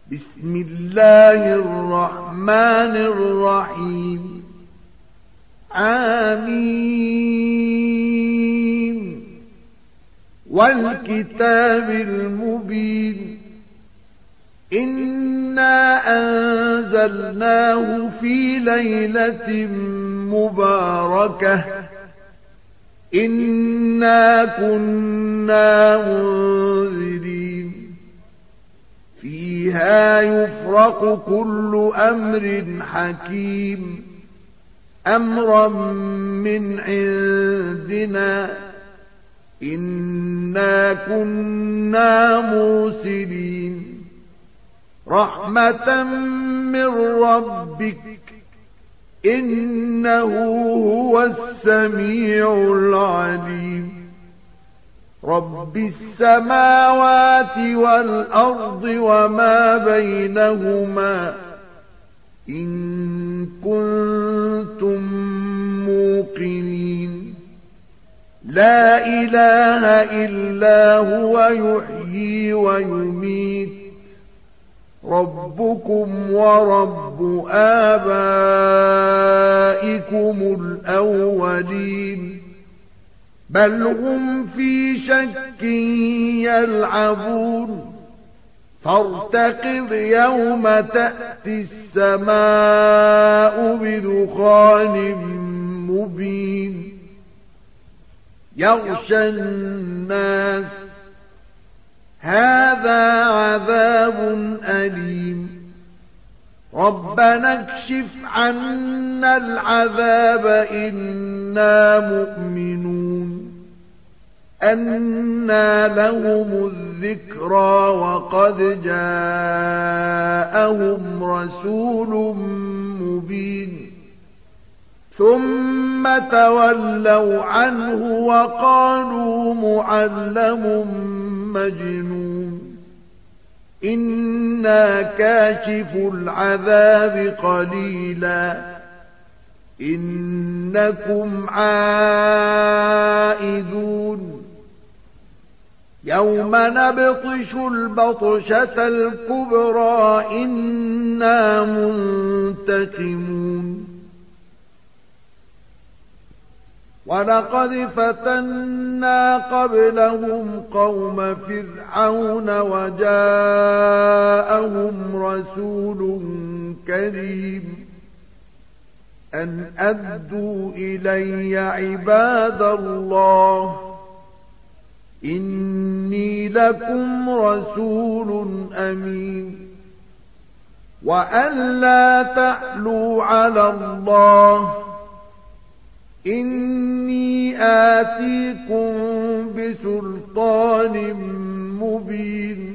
بسم الله الرحمن الرحيم آمين والكتاب المبين إنا أنزلناه في ليلة مباركة إنا كنا منذرين فيها يفرق كل أمر حكيم أمرا من عندنا إنا كنا مرسلين رحمة من ربك إنه هو السميع العليم رب السماوات والأرض وما بينهما إن كنتم موقنين لا إله إلا هو يحيي ويميت ربكم ورب آبائكم الأولين بل هم في شك يلعبون فارتقب يوم تأتي السماء بدخان مبين يغشى الناس هذا عذاب أليم ربنا اكشف عنا العذاب إنا مؤمنون أنى لهم الذكرى وقد جاءهم رسول مبين ثم تولوا عنه وقالوا معلم مجنون إنا كاشف العذاب قليلا إنكم عائدون يوم نبطش البطشة الكبرى إنا منتقمون ولقد فتنا قبلهم قوم فرعون وجاءهم رسول كريم أن أدوا إلي عباد الله إني لكم رسول أمين وأن لا تعلوا على الله إني آتيكم بسلطان مبين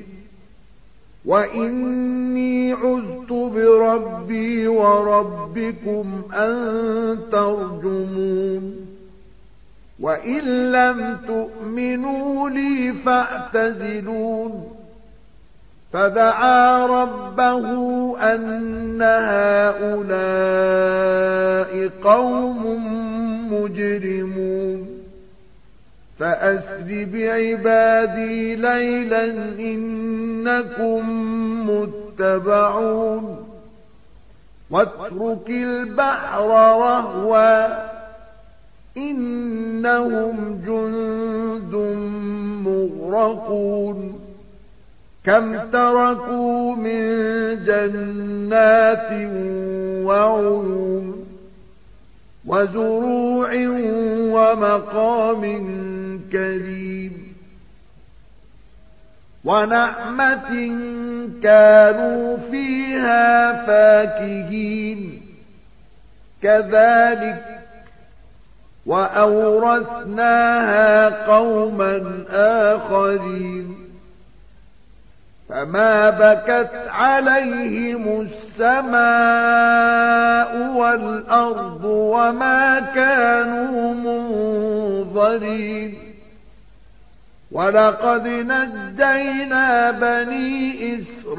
وإني عذت بربي وربكم أن ترجمون وإن لم تؤمنوا لي فاعتزلون فدعا ربه أن هؤلاء قوم مجرمون فأسر بعبادي ليلا إنكم متبعون واترك البحر رهوا إنهم جند مغرقون كم تركوا من جنات وعيون وزروع ومقام كريم ونعمة كانوا فيها فاكهين كذلك وأورثناها قوما آخرين فما بكت عليهم السماء والأرض وما كانوا منظرين ولقد نجينا بني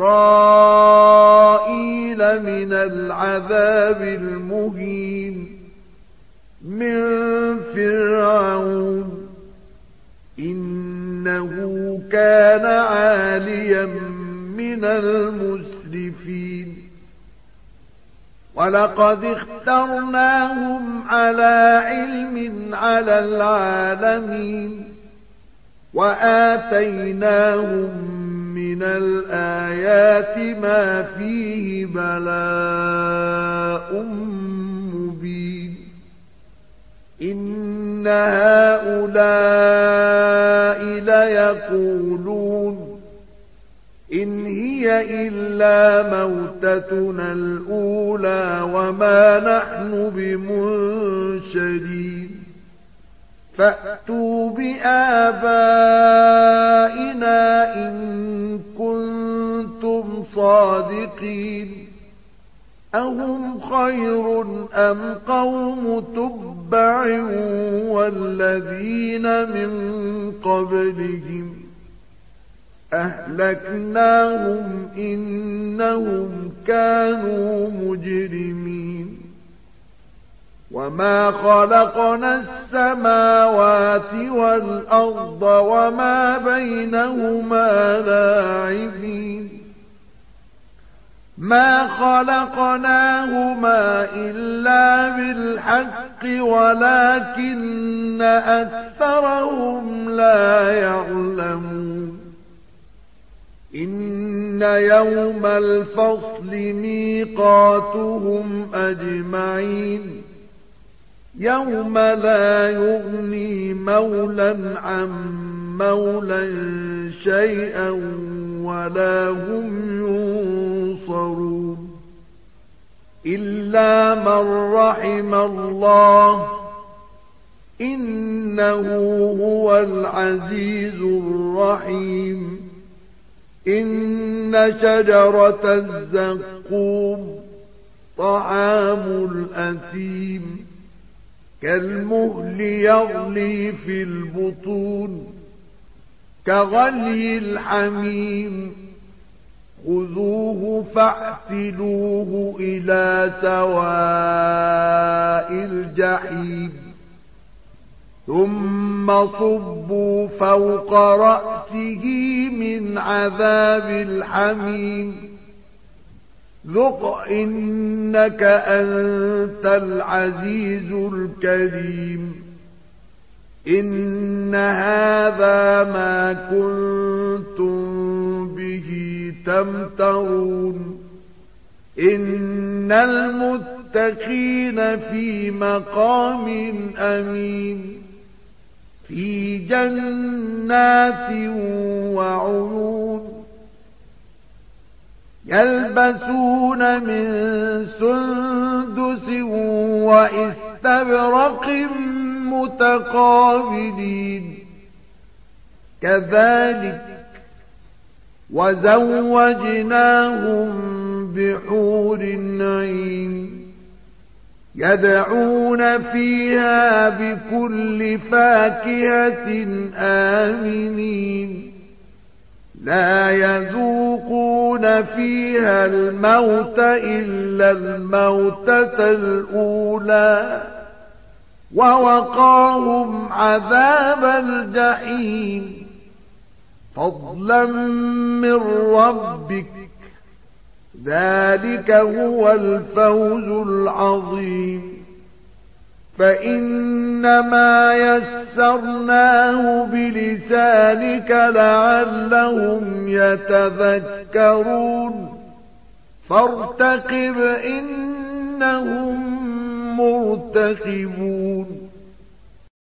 إسرائيل من العذاب المهين من فرعون إنه كان عاليا من من المسرفين ولقد اخترناهم على علم على العالمين وآتيناهم من الآيات ما فيه بلاء مبين إن هؤلاء ليقولون إن هي إلا موتتنا الأولى وما نحن بمنشرين فأتوا بآبائنا إن كنتم صادقين أهم خير أم قوم تبع والذين من قبلهم أهلكناهم إنهم كانوا مجرمين وما خلقنا السماوات والأرض وما بينهما لاعبين ما خلقناهما إلا بالحق ولكن أكثرهم لا يعلمون إن يوم الفصل ميقاتهم أجمعين يوم لا يغني مولا عن مولا شيئا ولا هم ينصرون إلا من رحم الله إنه هو العزيز الرحيم إن شجرة الزقوم طعام الأثيم كالمهل يغلي في البطون كغلي الحميم خذوه فاعتلوه إلى سواء الجحيم ثم صبوا فوق رأسه من عذاب الحميم ذق إنك أنت العزيز الكريم إن هذا ما كنتم به تمترون إن المتقين في مقام أمين في جنات وعيون يلبسون من سندس وإستبرق متقابلين كذلك وزوجناهم بحور عين يدعون فيها بكل فاكهة آمنين لا يذوقون فيها الموت إلا الموتة الأولى ووقاهم عذاب الجحيم فضلا من ربك ذلك هو الفوز العظيم فإنما يسرناه بلسانك لعلهم يتذكرون فارتقب إنهم مرتقبون